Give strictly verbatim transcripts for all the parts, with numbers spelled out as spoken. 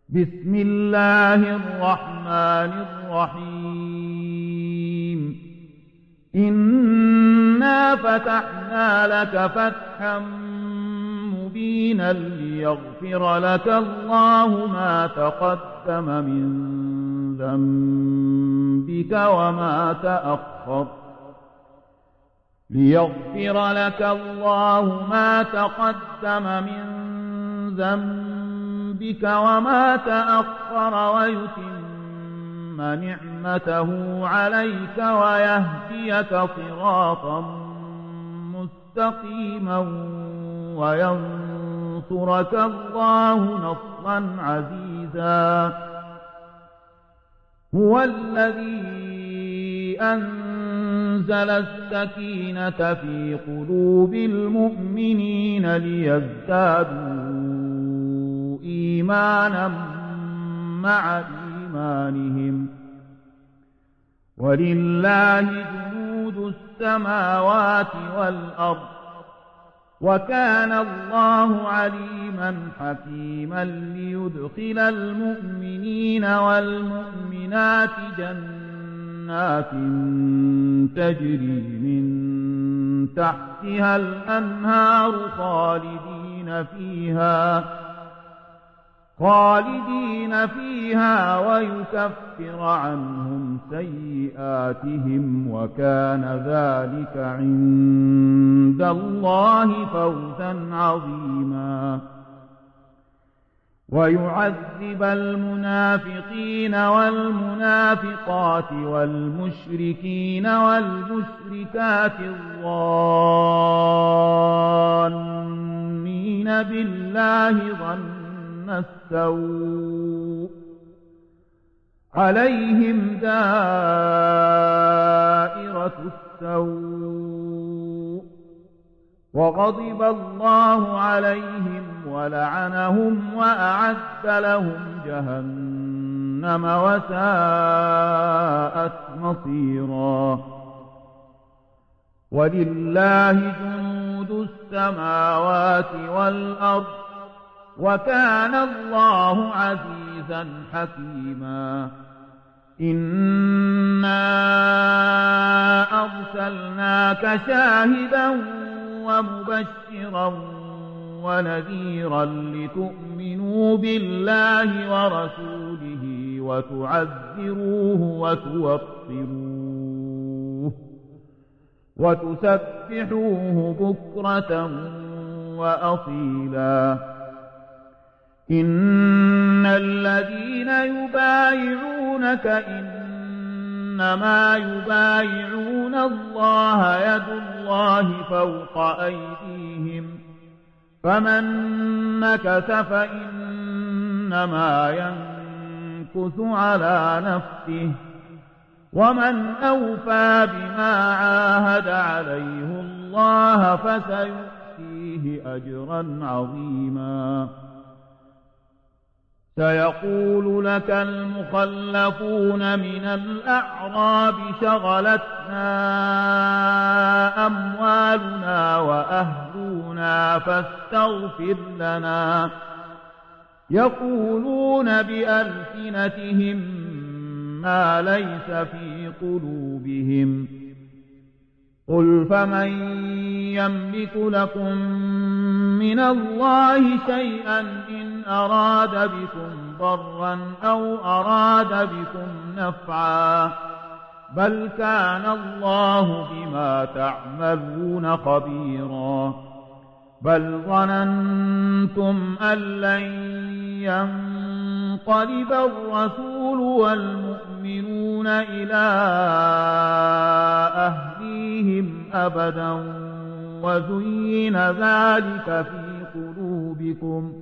بسم الله الرحمن الرحيم إنا فتحنا لك فتحا مبينا ليغفر لك الله ما تقدم من ذنبك وما تأخر ليغفر لك الله ما تقدم من ذنبك وما تأخر ويتم نعمته عليك ويهديك صراطا مستقيما وينصرك الله نصرا عزيزا هو الذي أنزل السكينة في قلوب المؤمنين ليزدادوا إيمانا مع إيمانهم ولله جنود السماوات والأرض وكان الله عليما حكيما ليدخل المؤمنين والمؤمنات جنات تجري من تحتها الأنهار خالدين فيها خالدين فيها ويكفر عنهم سيئاتهم وكان ذلك عند الله فوزا عظيما ويعذب المنافقين والمنافقات والمشركين والمشركات الظانين بالله ظن السوء عليهم دائرة السوء وغضب الله عليهم ولعنهم وأعد لهم جهنم وساءت مصيرا ولله جنود السماوات والأرض وكان الله عزيزا حكيما إنا أرسلناك شاهدا ومبشرا ونذيرا لتؤمنوا بالله ورسوله وتعزروه وتوقروه وتسبحوه بكرة وأصيلا إن الذين يبايعونك إنما يبايعون الله يد الله فوق أيديهم فمن نكث فإنما ينكث على نفسه ومن أوفى بما عاهد عليه الله فسيؤتيه أجرا عظيما سيقول لك المخلفون من الأعراب شغلتنا أموالنا وأهلنا فاستغفر لنا يقولون بألسنتهم ما ليس في قلوبهم قل فمن يملك لكم من الله شيئا إن أراد بكم ضرا أو أراد بكم نفعا بل كان الله بما تعملون خبيرا بل ظننتم أن لن ينقلب الرسول والمؤمنون إلى أهليهم أبدا وزين ذلك في قلوبكم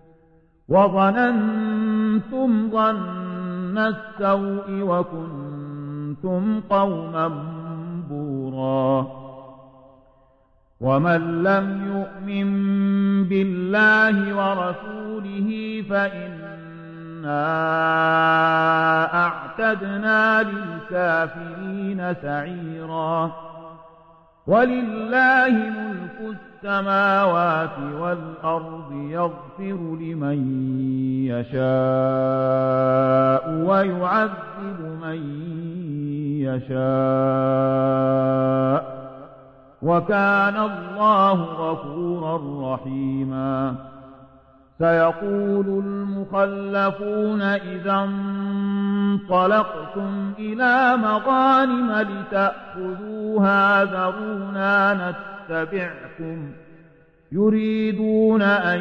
وظننتم ظن السوء وكنتم قوما بورا ومن لم يؤمن بالله ورسوله فإنا أعتدنا للكافرين سعيرا ولله ملك السماوات والأرض يغفر لمن يشاء ويعذب من يشاء وكان الله غفورا رحيما. سيقول المخلفون إذا انطلقتم إلى مغانم لتأخذوها ذرونا نتبعكم يريدون أن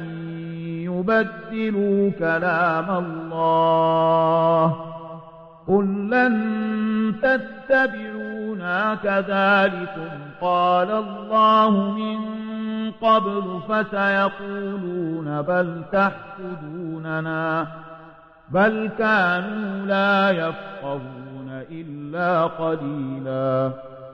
يبدلوا كلام الله قل لن تتبعونا كذلكم قال الله من قبل فسيقولون بل تحسدوننا بل كانوا لا يفقهون إلا قليلا.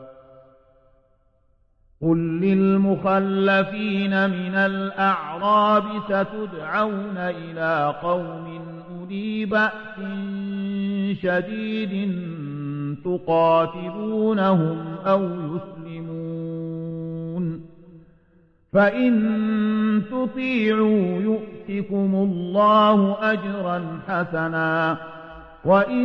قل للمخلفين من الأعراب ستدعون إلى قوم أولي بأس شديد تقاتلونهم أو يسلمون فإن تطيعوا يؤتكم الله أجرا حسنا وإن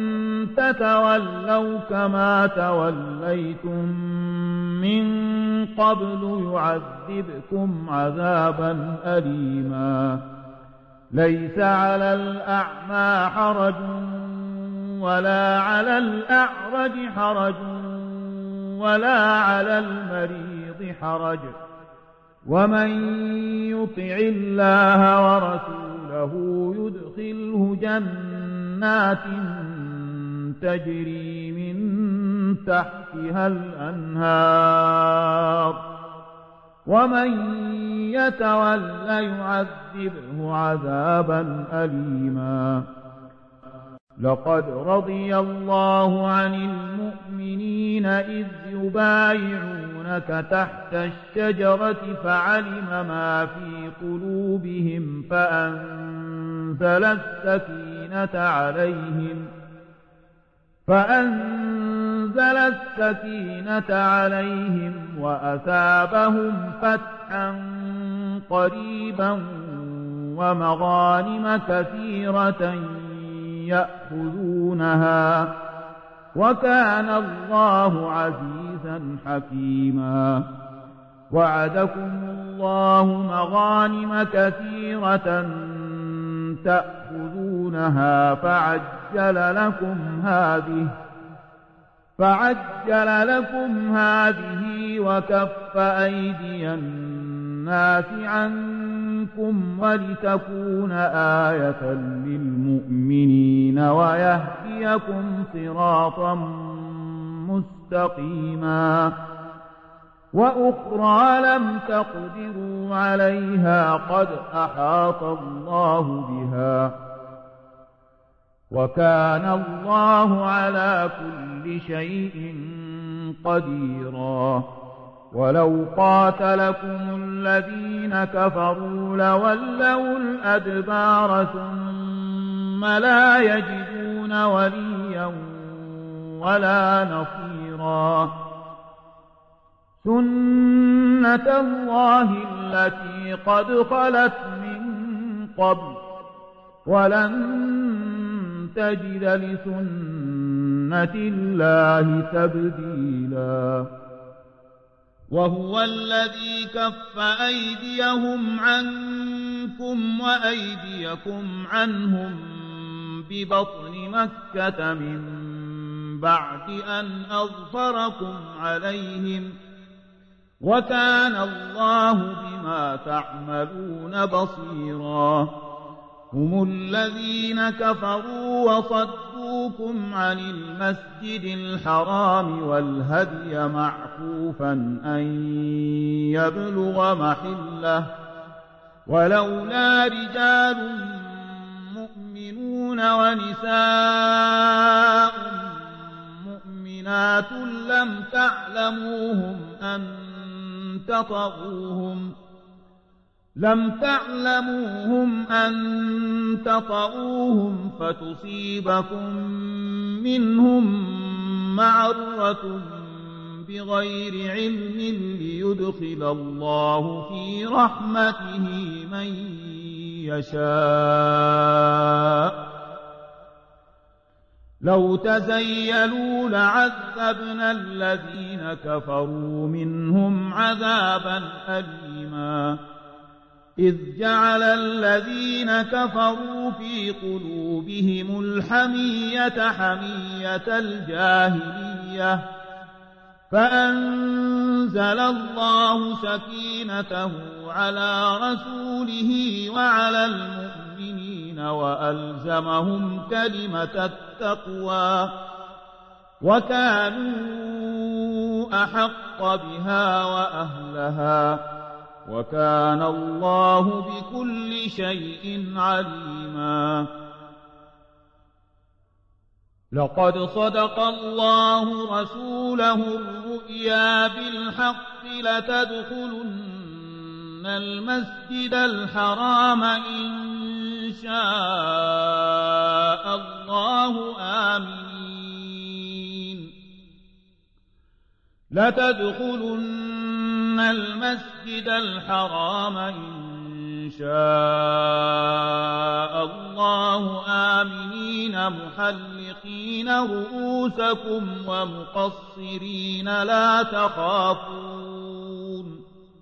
تتولوا كما توليتم من قبل يعذبكم عذابا أليما. ليس على الأعمى حرج ولا على الأعرج حرج ولا على المريض حرج ومن يطع الله ورسوله يدخله جنات تجري من تحتها الأنهار ومن يتول يعذبه عذابا أليما. لقد رضي الله عن المؤمنين إذ يبايعونك تحت الشجرة فعلم ما في قلوبهم فأنزل السكينة عليهم فأنزل السكينة عليهم وأثابهم فتحا قريبا ومغانم كثيرة يأخذونها وكان الله عزيزا حكيما. وعدكم الله مغانم كثيرة تأخذونها فعجل لكم هذه فعجل لكم هذه وكف أيدي الناس عنكم ولتكون آية للمؤمنين ويهديكم صراطا مستقيما. وأخرى لم تقدروا عليها قد أحاط الله بها وكان الله على كل شيء قديرا. ولو قاتلكم الذين كفروا لولوا الأدبار ثم لا يجدون وليا ولا نصيرا. سنة الله التي قد خلت من قبل ولن تجد لسنة الله تبديلا. وهو الذي كف أيديهم عنكم وأيديكم عنهم ببطن مكة من بعد أن أظفركم عليهم وكان الله بما تعملون بصيرا. هم الذين كفروا وصدوكم عن المسجد الحرام والهدي معكوفا أن يبلغ محله ولولا رجال مؤمنون ونساء مؤمنات لم تعلموهم أن تطغوهم لم تعلموهم أن تطؤوهم فتصيبكم منهم معرة بغير علم ليدخل الله في رحمته من يشاء. لو تزيلوا لعذبنا الذين كفروا منهم عذابا أليما. إذ جعل الذين كفروا في قلوبهم الحمية حمية الجاهلية فأنزل الله سكينته على رسوله وعلى المؤمنين وألزمهم كلمة التقوى وكانوا أحق بها وأهلها وكان الله بكل شيء عليما. لقد صدق الله رسوله الرؤيا بالحق لتدخلن المسجد الحرام إن شاء الله آمين. لتدخلن المسجد الحرام إن شاء الله آمنين محلقين رؤوسكم ومقصرين لا تخافون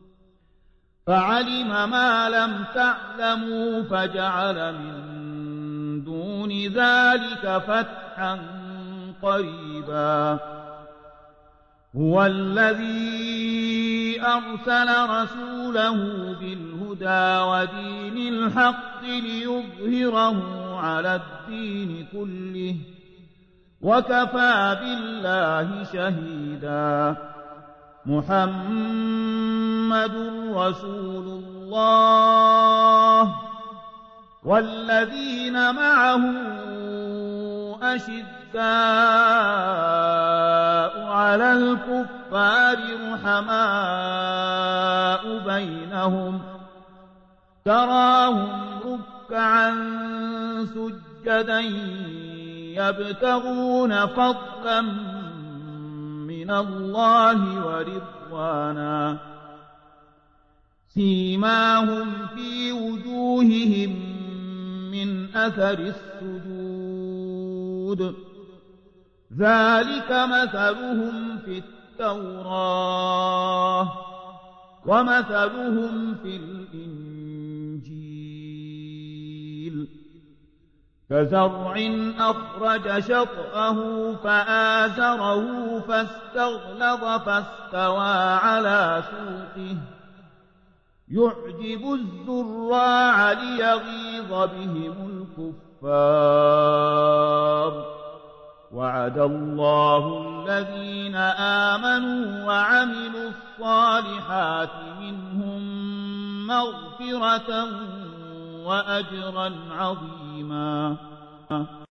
فعلم ما لم تعلموا فجعل من دون ذلك فتحا قريبا. هو الذي أرسل رسوله بالهدى ودين الحق ليظهره على الدين كله وكفى بالله شهيدا. محمد رسول الله والذين معه أشداء على الكفار رحماء بينهم تراهم ركعا سجدا يبتغون فضلا من الله ورضوانا سيماهم في وجوههم من أثر السجود ذلك مثلهم في التوراة ومثلهم في الإنجيل كزرع أخرج شطأه فآزره فاستغلظ فاستوى على سوقه يعجب الزراع ليغيظ بهم الكفار. وعد الله الذين آمنوا وعملوا الصالحات منهم مغفرة وأجرا عظيما.